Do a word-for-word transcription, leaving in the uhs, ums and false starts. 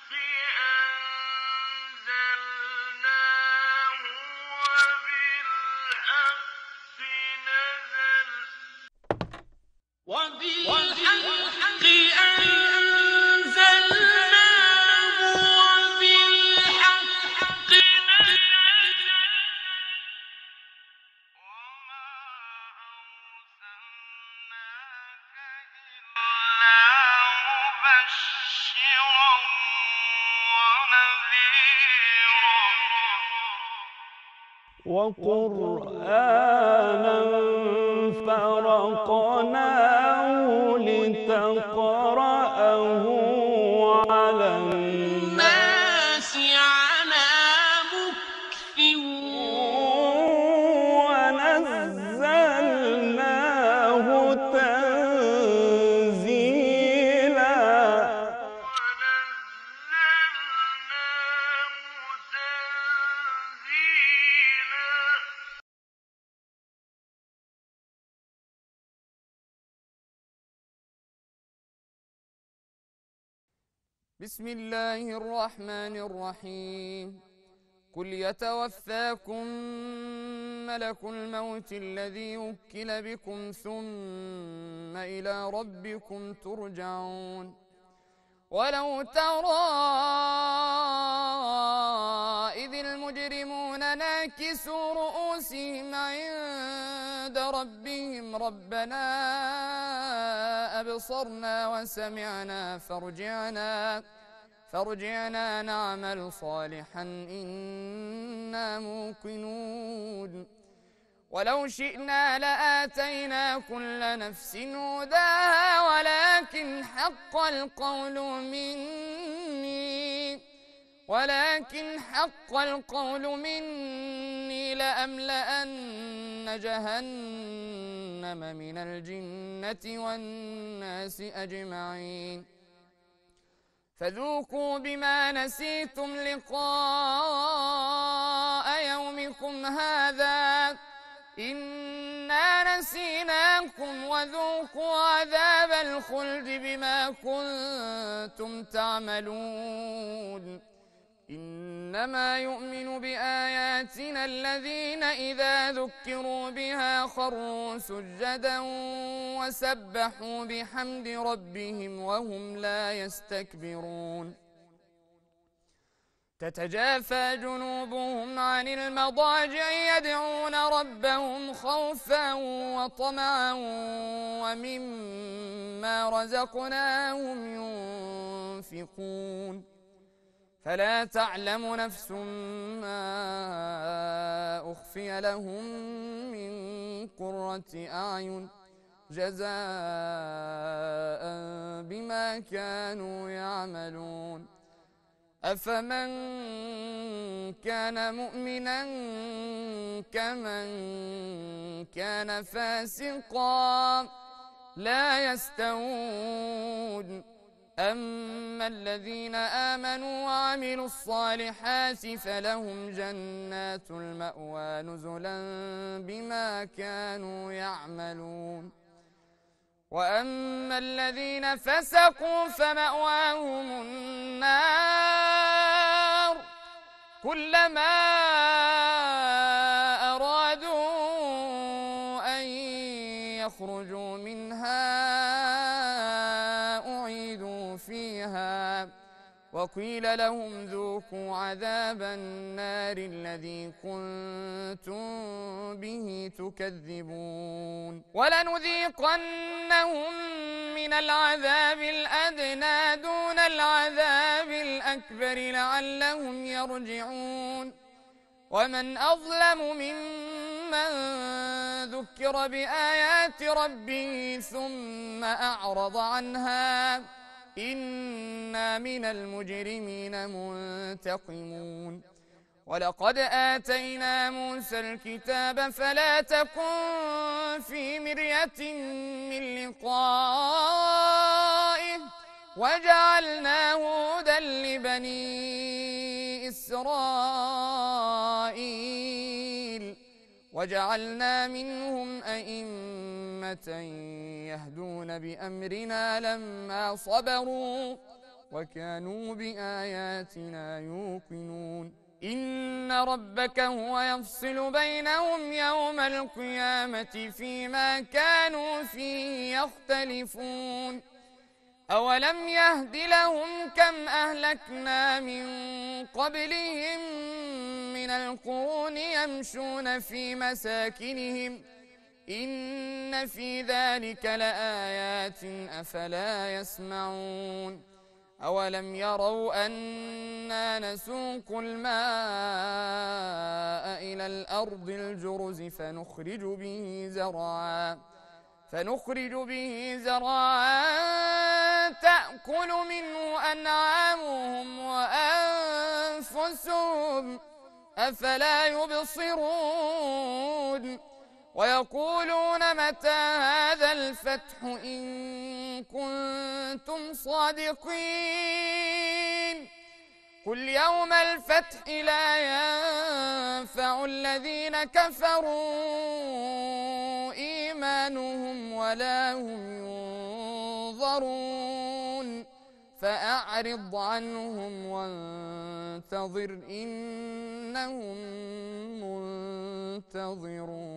أنزلناه وبالحق نزل وبالحق أنزلناه وبالحق نزل وما أرسلناك إلا مبشرا ونذيرا وقرآنا فرقناه لتقرأه على الناس على مكث ونزلناه تنزيلا. ونزلناه تنزيلا. بسم الله الرحمن الرحيم. قل يتوفاكم ملك الموت الذي وكل بكم ثم إلى ربكم ترجعون. ولو ترى إذ المجرمون ناكسوا رؤوسهم عند ربهم ربنا أبصرنا وسمعنا فارجعنا فارجعنا نعمل صالحا إنا موقنون. ولو شئنا لآتينا كل نفس هداها ولكن حق القول مني ولكن حق القول مني لأملأن جهنم من الجنة والناس أجمعين. فذوقوا بما نسيتم لقاء يومكم هذا إنا نسيناكم وذوقوا عذاب الخلد بما كنتم تعملون. إنما يؤمن بآياتنا الذين إذا ذكروا بها خروا سجدا وسبحوا بحمد ربهم وهم لا يستكبرون. تتجافى جنوبهم عن المضاجع يدعون ربهم خوفا وطمعا ومما رزقناهم ينفقون. فلا تعلم نفس ما أخفي لهم من قرة أعين جزاء بما كانوا يعملون. أفمن كان مؤمنا كمن كان فاسقا لا يستوون. أما الذين آمنوا وعملوا الصالحات فلهم جنات المأوى نزلا بما كانوا يعملون. وأما الذين فسقوا فمأواهم النار كلما أرادوا أن يخرجوا منها أعيدوا فيها وقيل لهم ذوقوا عذاب النار الذي كنتم به تكذبون. ولنذيقنهم من العذاب الأدنى دون العذاب الأكبر لعلهم يرجعون. ومن أظلم ممن ذكر بآيات ربه ثم أعرض عنها إنا من المجرمين منتقمون. ولقد آتينا موسى الكتاب فلا تكن في مرية من لقائه وجعلناه هدى لبني إسرائيل وجعلنا منهم أئمة يهدون بأمرنا لما صبروا وكانوا بآياتنا يوقنون إن ربك هو يفصل بينهم يوم القيامة فيما كانوا فيه يختلفون أولم يهد لهم كم أهلكنا من قبلهم من القرون يمشون في مساكنهم إن في ذلك لآيات أفلا يسمعون أولم يروا أنا نسوق الماء إلى الأرض الجرز فنخرج به زرعا فنخرج به زرعا تأكل منه أنعامهم وأنفسهم أفلا يبصرون ويقولون متى هذا الفتح إن كنتم صادقين قل يوم الفتح لا ينفع الذين كفروا إيمانهم ولا هم ينظرون فأعرض عنهم وانتظر إنهم منتظرون.